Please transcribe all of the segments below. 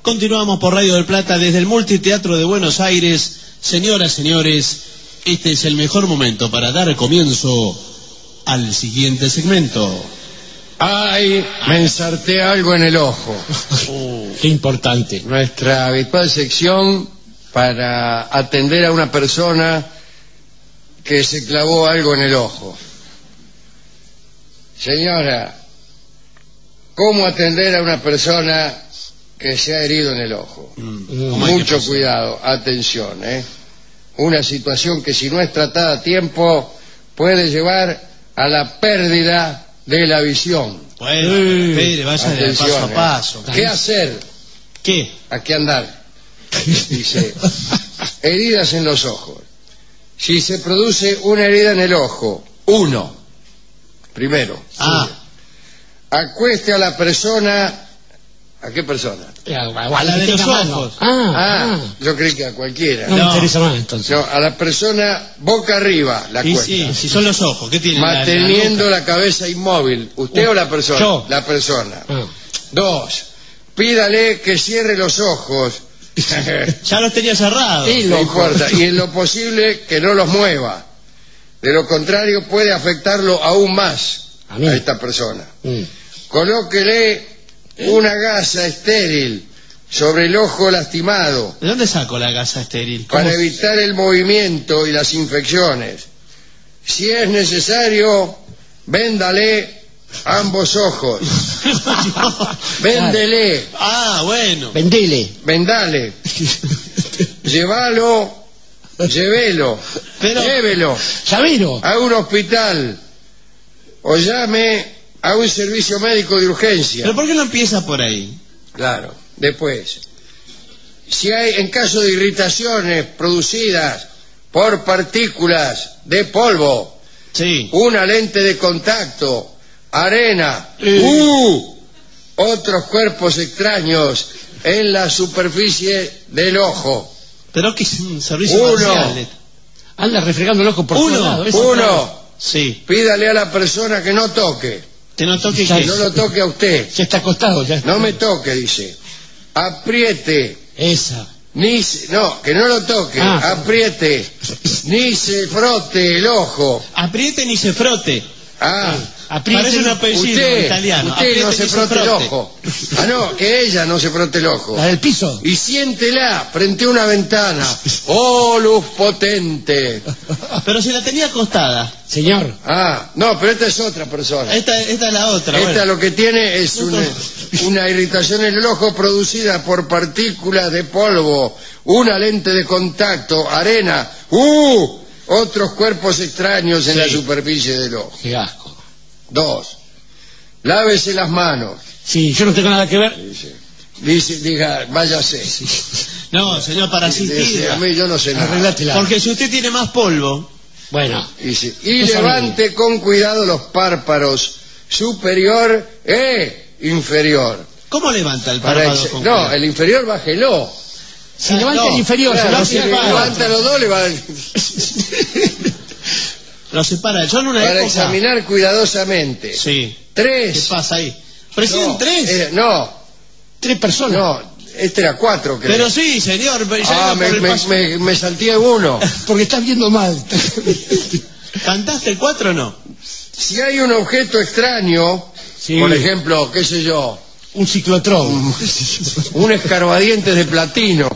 Continuamos por Radio del Plata desde el Multiteatro de Buenos Aires. Señoras, señores, este es el mejor momento para dar comienzo al siguiente segmento. Ay, me ensarté algo en el ojo. Qué importante. Nuestra habitual sección para atender a una persona que se clavó algo en el ojo. Señora, ¿cómo atender a una persona que se ha herido en el ojo? Mucho cuidado, atención, Una situación que si no es tratada a tiempo puede llevar a la pérdida de la visión. Bueno, espere, vaya de paso a paso. ¿Qué hacer? ¿Qué? ¿A qué andar? Dice, heridas en los ojos. Si se produce una herida en el ojo, primero, acueste a la persona. ¿A qué persona? A la de los ojos. Yo creí que a cualquiera. No me interesa más entonces. No, a la persona boca arriba la cuesta. Sí, si son los ojos, ¿qué tiene? Manteniendo la cabeza inmóvil. ¿Usted o la persona? Yo. La persona. 2. Pídale que cierre los ojos. Ya los tenía cerrados. No importa. Y en lo posible que no los mueva. De lo contrario puede afectarlo aún más a esta persona. Colóquele una gasa estéril sobre el ojo lastimado. ¿De dónde saco la gasa estéril? Para evitar el movimiento y las infecciones. Si es necesario, véndale ambos ojos. Véndele. Bueno. Vendale. Llévelo. Llévelo a un hospital o llame a un servicio médico de urgencia. ¿Pero por qué no empieza por ahí? Claro. Después, si hay, en caso de irritaciones producidas por partículas de polvo, una lente de contacto, arena, otros cuerpos extraños en la superficie del ojo. Pero que es un servicio parcial. Anda refregando el ojo por todos lados. Pídale a la persona que no toque. Que no toque que no lo toque a usted. Ya está acostado. No me toque, dice. Apriete. Esa. Que no lo toque. Apriete. Ni se frote el ojo. Apriete ni se frote. Parece un apellido italiano. Usted no se frote el ojo. Que ella no se frote el ojo. La del piso. Y siéntela frente a una ventana. ¡Oh, luz potente! Pero si la tenía acostada. Señor. No, pero esta es otra persona. Esta es la otra. Esta lo que tiene es una irritación en el ojo producida por partículas de polvo, una lente de contacto, arena, otros cuerpos extraños en la superficie del ojo. Qué asco. 2. Lávese las manos. Yo no tengo nada que ver. Diga, váyase. No, señor, para asistir. A mí yo no sé nada. Porque si usted tiene más polvo. Bueno. Y levante con cuidado los párpados superior e inferior. ¿Cómo levanta el párpado? No, el inferior bájelo. Si levanta el inferior, si levanta los dos, le va. Lo separa. Yo en una para época... examinar cuidadosamente. 3. ¿Qué pasa ahí? ¿Pero siguen 3? No. 3 personas. No, este era 4, creo. Pero sí, señor. Me salté uno. Porque estás viendo mal. ¿Cantaste el 4 o no? Si hay un objeto extraño, por ejemplo, qué sé yo, un ciclotrón, un escarbadientes de platino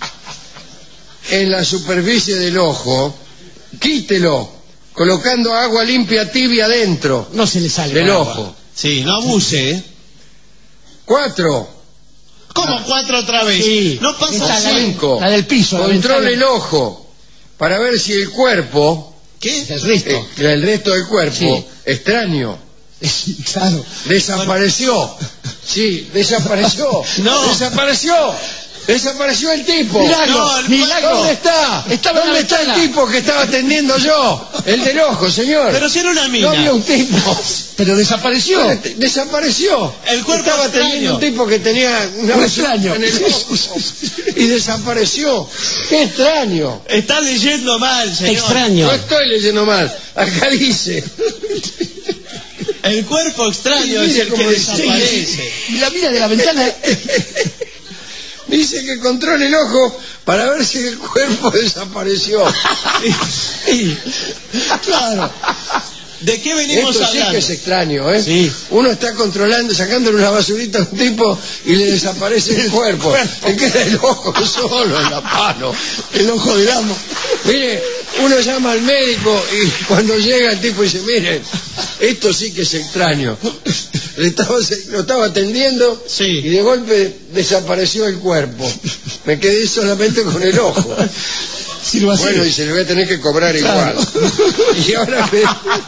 en la superficie del ojo, quítelo colocando agua limpia tibia dentro. No se le sale del ojo. No abuse. 4. ¿Cómo 4 otra vez? No pasa 5. La del piso. Controle el ojo para ver si el cuerpo, el resto, el resto del cuerpo extraño, claro, desapareció. Desapareció. Desapareció el tipo. Milagro. ¿Dónde está? ¿Dónde está el tipo que estaba atendiendo yo? El del ojo, señor. Pero si era una mina. No había un tipo. Pero desapareció. Desapareció. El cuerpo estaba atendiendo un tipo que tenía un extraño en el ojo y desapareció. Qué extraño. Está leyendo mal, señor. Extraño. No estoy leyendo mal. Acá dice. El cuerpo extraño es el que desaparece. Y la mira de la ventana. Dice que controla el ojo para ver si el cuerpo desapareció. Claro. ¿De qué venimos Esto sí hablando? que es extraño, ¿eh? Sí. Uno está controlando, sacándole una basurita a un tipo y le desaparece el cuerpo. Le queda el ojo solo en la mano. El ojo del amo. Mire, uno llama al médico y cuando llega el tipo dice, mire, esto sí que es extraño. Lo estaba atendiendo Sí. y de golpe desapareció el cuerpo. Me quedé solamente con el ojo. Sirva así. Bueno, dice, le voy a tener que cobrar Claro. igual. Y ahora me...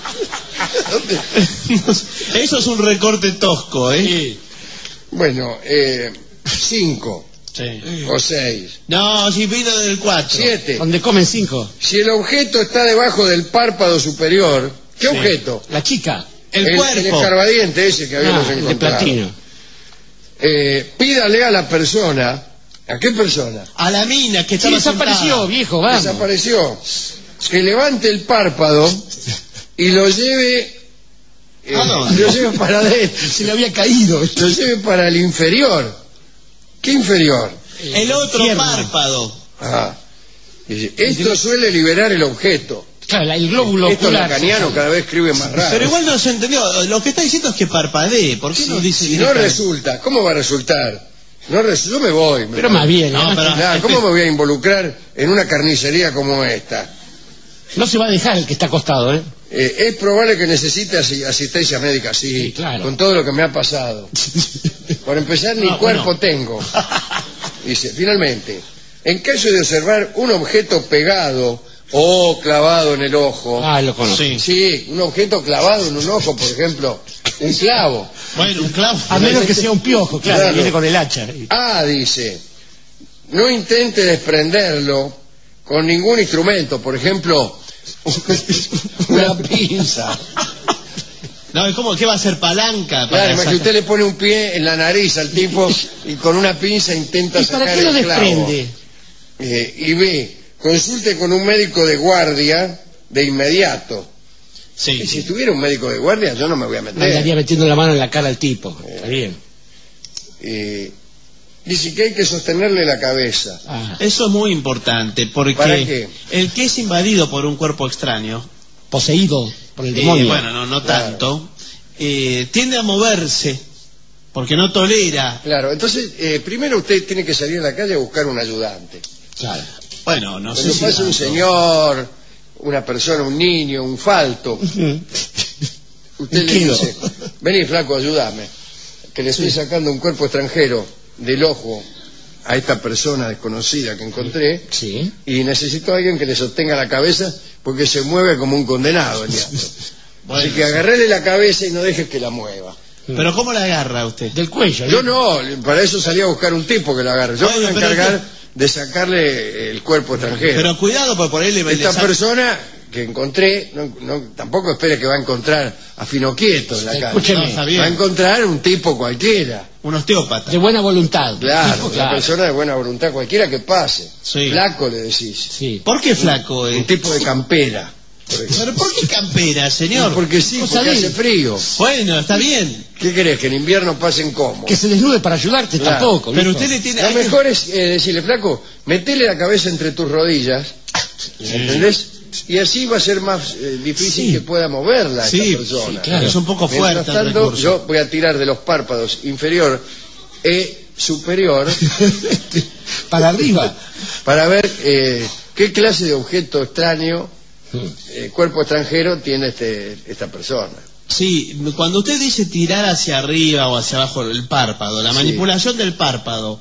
Eso es un recorte tosco, ¿eh? Sí. Bueno, 5 Sí. o 6, No, si vino del 4. 7. Donde comen 5. Si el objeto está debajo del párpado superior, ¿qué objeto? La chica. El cuerpo. El escarbadiente ese que habíamos El de encontrado. platino. Pídale a la persona. ¿A qué persona? A la mina que Sí, estaba desapareció, sentada. viejo, vamos. Desapareció. Que levante el párpado y lo lleve... ¿A dónde? lo lleve para adentro. Se le había caído. Lo lleve para el inferior. ¿Qué inferior? El otro Pierna. Dice, párpado. esto suele liberar el objeto. Claro, el glóbulo Esto ocular. lacaniano cada vez escribe más raro. Pero igual no se entendió. Lo que está diciendo es que parpadee. ¿Por qué no dice Si no directamente? resulta, ¿cómo va a resultar? Yo me voy. Pero más bien, No, ¿no? pero- Claro, ¿cómo me voy a involucrar en una carnicería como esta? No se va a dejar el que está acostado, ¿eh? Es probable que necesite asistencia médica, sí, Sí, claro. con todo lo que me ha pasado. Por empezar, ni No, cuerpo bueno. tengo. Dice, finalmente, en caso de observar un objeto pegado o clavado en el ojo, Ah, lo conozco. Sí. sí, un objeto clavado en un ojo, por ejemplo, un clavo. Bueno, un clavo. A menos que sea un piojo, claro, Claro. viene con el hacha. Dice, no intente desprenderlo con ningún instrumento, por ejemplo, una pinza. No, ¿y cómo? ¿Qué va a ser palanca? Claro, para más que sacar? usted le pone un pie en la nariz al tipo y con una pinza intenta ¿Y sacar para qué lo el clavo. desprende? Y B, consulte con un médico de guardia de inmediato. Sí, Y si sí. estuviera un médico de guardia, yo no me voy a No meter. andaría metiendo la mano en la cara al tipo. Está bien. Dice que hay que sostenerle la cabeza. Ah, Eso es muy importante porque ¿Para qué? el que es invadido por un cuerpo extraño, poseído por el demonio. bueno, no Claro. tanto, tiende a moverse porque no tolera. Claro, entonces, primero usted tiene que salir a la calle a buscar un ayudante. Claro. Bueno, no sé Cuando si pasa un tanto. señor, una persona, un niño, un falto, usted Un le kilo. dice, vení flaco, ayúdame, que le estoy sacando un cuerpo extranjero del ojo a esta persona desconocida que encontré Sí. y necesito a alguien que le sostenga la cabeza porque se mueve como un condenado el diablo. Bueno, Así que agarrele la cabeza y no dejes que la mueva. Pero ¿cómo la agarra usted? Del cuello. Yo no, para eso salí a buscar un tipo que la agarre. Yo me voy a Bueno, pero encargar de sacarle el cuerpo extranjero. Pero cuidado por ponerle... Esta persona que encontré, tampoco espere que va a encontrar a Finoquieto en la calle. Escúcheme. No, está bien. Va a encontrar un tipo cualquiera. Un osteópata. De buena voluntad. Claro, una Claro. persona de buena voluntad, cualquiera que pase. Sí. Flaco le decís. Sí. ¿Por qué flaco? Un tipo de campera. por ejemplo. ¿Pero por qué campera, señor? Porque sí, ¿Vos porque sabés? hace frío. Bueno, está bien. ¿Qué querés? Que en invierno pasen como. Que se desnude para ayudarte Claro. tampoco. Pero ¿viste? usted le tiene... Lo hay que- mejor es decirle, flaco, metele la cabeza entre tus rodillas, ¿entendés? Y así va a ser más difícil Sí. que pueda moverla Sí, esta persona. sí, claro. Es un poco fuerte Mientras el tanto, recurso. yo voy a tirar de los párpados inferior e superior Para arriba. para ver qué clase de objeto extraño, cuerpo extranjero tiene esta persona. Sí, cuando usted dice tirar hacia arriba o hacia abajo el párpado, la Sí. manipulación del párpado,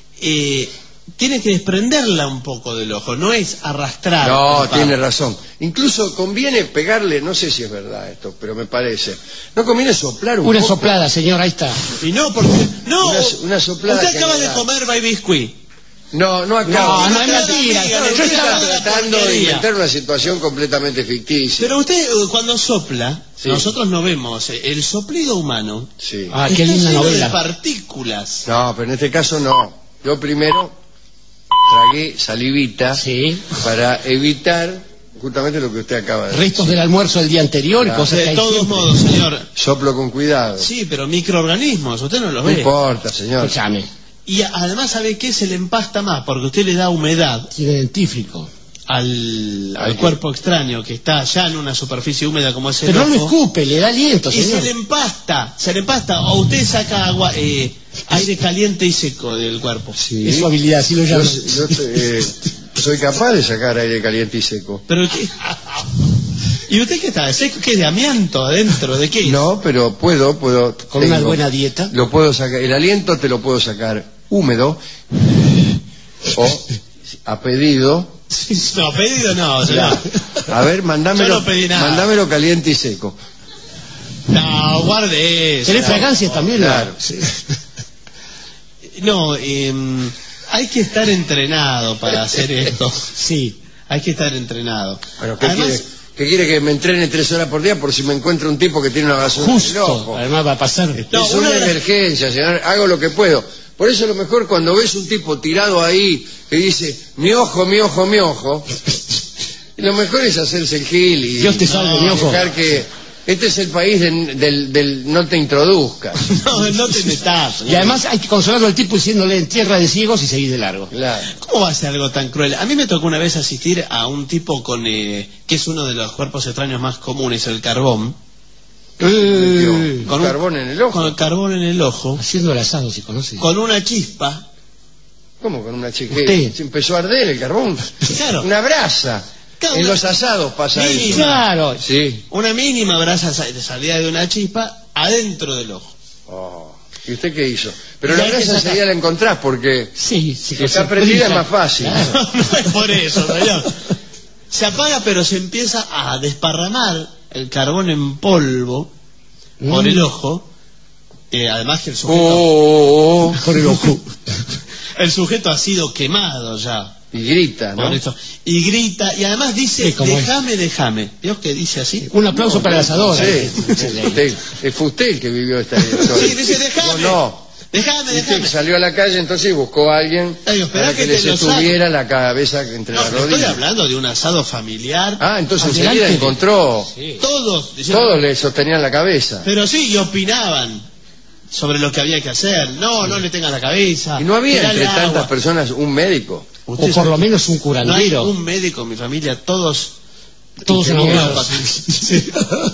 tiene que desprenderla un poco del ojo, no es arrastrar. No, el tiene párpado. razón. Incluso conviene pegarle, no sé si es verdad esto, pero me parece. No conviene soplar un Una poco. soplada, señor, ahí está. Y no, porque... No, Una soplada usted acaba de general. comer baby biscuit. No, no acabo. No, no es Claro, mentira. diga, No, yo usted estaba está tratando de porquería. inventar una situación completamente ficticia. Pero usted cuando sopla, Sí. nosotros no vemos el soplido humano. Sí. Ah, qué está linda lleno de novela. partículas. No, pero en este caso no. Yo primero tragué salivita Sí. para evitar justamente lo que usted acaba de decir. Restos del almuerzo del día anterior y Claro. cosas que De hay todos siempre. modos, señor. Soplo con cuidado. Sí, pero microorganismos, usted no los No ve. importa, señor. Escúchame. Y además, ¿sabe qué? Se le empasta más, porque usted le da humedad Identifico. al cuerpo extraño que está ya en una superficie húmeda como es el Pero no lo ojo, escupe, le da aliento, y señor. se le empasta, o usted saca agua, aire caliente y seco del cuerpo. Sí. Es su habilidad, así lo Yo, llaman. soy capaz de sacar aire caliente y seco. Pero ¿qué? ¿Y usted qué está? ¿Seco? ¿Qué? ¿De amianto adentro? ¿De qué? No, pero puedo. Con una buena dieta. Lo puedo sacar. El aliento te lo puedo sacar húmedo o a pedido. No, pedido no, señor. A ver, Yo no pedí nada. mándamelo caliente y seco. No, guarde eso. ¿Tenés fragancias también? Claro. Sí. No, hay que estar entrenado para hacer esto. Sí. Hay que estar entrenado. Bueno, ¿qué Además, quiere? ¿Qué quiere que me entrene 3 horas por día por si me encuentro un tipo que tiene una basura en el Justo. ojo? Además va a pasar. No, Es una emergencia, señor. Hago lo que puedo. Por eso lo mejor cuando ves un tipo tirado ahí que dice, mi ojo, mi ojo, mi ojo, lo mejor es hacerse el gil y Dios te salve, mi ojo. dejar que... Este es el país del no te introduzcas. no te metas. Y además hay que consolarlo al tipo diciéndole en tierra de ciegos y seguir de largo. Claro. ¿Cómo va a ser algo tan cruel? A mí me tocó una vez asistir a un tipo con que es uno de los cuerpos extraños más comunes, el carbón. Con Con un- carbón en el ojo. Con el carbón en el ojo, Haciendo el asado, si conoce. con una chispa. ¿Cómo con una chica? Usted. Se empezó a arder el carbón. Claro. Una brasa. Claro, En una- los asados pasa Sí, eso. Claro. Sí. Una mínima brasa salida de una chispa adentro del ojo. Oh. ¿Y usted qué hizo? Pero Y la hay que brasa sacar- enseguida la encontrás porque Sí, si está prendida es más fácil. Claro. No es por eso, señor. Se apaga, pero se empieza a desparramar el carbón en polvo por el ojo. Además que el sujeto, Por el ojo. el sujeto ha sido quemado ya. Y grita, ¿no? Por eso. Y grita, y además dice, Sí, ¿cómo es? déjame. ¿Vio que dice así? Un aplauso para el asador. Sí. Fue usted el que vivió esta historia. Sí, dice, déjame. No. Déjame. Y usted salió a la calle entonces y buscó a alguien Ay, espera para que que les te lo estuviera la cabeza entre No, las pero estoy rodillas. hablando de un asado familiar. Ah, entonces Adelante. enseguida encontró. Todos. diciendo- Todos le sostenían la cabeza. Pero sí, y opinaban sobre lo que había que hacer. No le tengas la cabeza. Y no había tirale entre tantas agua. personas un médico. O Usted por sabe- lo menos un No hay curandero. un médico en mi familia, todos Todos enamorados. Sí.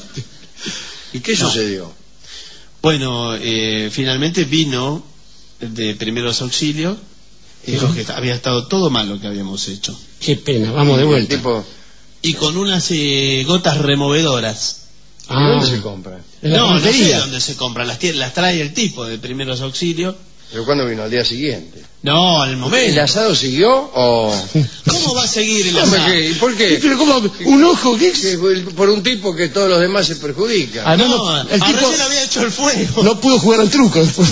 ¿Y qué sucedió? Bueno, finalmente vino de primeros auxilios y dijo que había estado todo mal lo que habíamos hecho. Qué pena, vamos de El vuelta. tipo, Y con unas gotas removedoras. ¿dónde se compra? En la No sé ferretería. dónde se compran, las trae el tipo de primeros auxilios. ¿Pero cuándo vino? Al día siguiente. No, al ¿El momento. asado siguió o...? ¿Cómo va a seguir el Hombre, asado? ¿y por qué? Pero como un ojo, ¿qué? Que por un tipo que todos los demás se perjudican. Además, No, el tipo recién había hecho el fuego. no pudo jugar al truco después.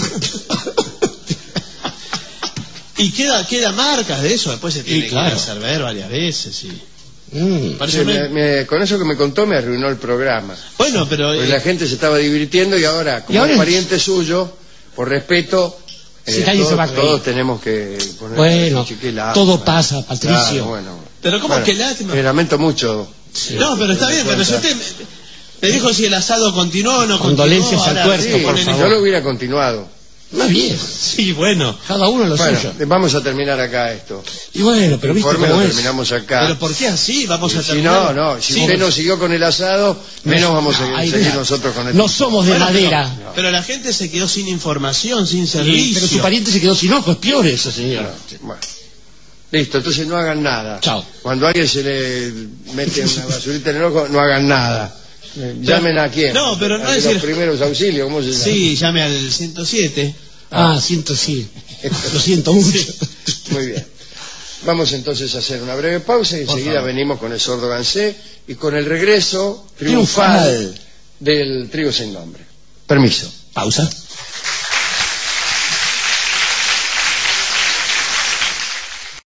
Y queda marcas de eso, después se tiene claro. que hacer ver varias veces. Sí. Mm. Parece Con eso que me contó me arruinó el programa. Bueno, pero Porque la gente se estaba divirtiendo y ahora, como Y ahora es es- pariente suyo, por respeto, Sí, nadie se va a reír. todos tenemos que poner Bueno, chiquila. todo pasa, Patricio. Claro, bueno. Pero ¿cómo Bueno, que lástima? lamento mucho. No, pero está bien, pero si usted me dijo si el asado continuó o no continuó. Condolencias al ahora cuerpo, se Sí, por ponen- favor. yo lo hubiera continuado. Más bien, Sí, bueno. cada uno lo Bueno, suyo. vamos a terminar acá esto. Y bueno, pero El viste informe cómo lo es. terminamos acá. Pero ¿por qué así? Vamos a Si terminar. no, si Sí, usted no siguió con el asado, menos vamos a Ay, seguir mira, nosotros con el... No somos de bueno, madera. Pero la gente se quedó sin información, sin Sí, servicio. pero su pariente se quedó sin ojo, es peor eso, señor. Bueno. Listo, entonces no hagan nada. Chao. Cuando a alguien se le mete una basurita en el ojo, no hagan nada. Llamen a quién. No, pero no Al de decir- los primeros auxilios, ¿cómo se llama? Sí, llame al 107. Siento sí. Lo siento mucho. Muy bien. Vamos entonces a hacer una breve pausa y enseguida venimos con el sordo Gansé y con el regreso triunfal del Trigo Sin Nombre. Permiso. Pausa.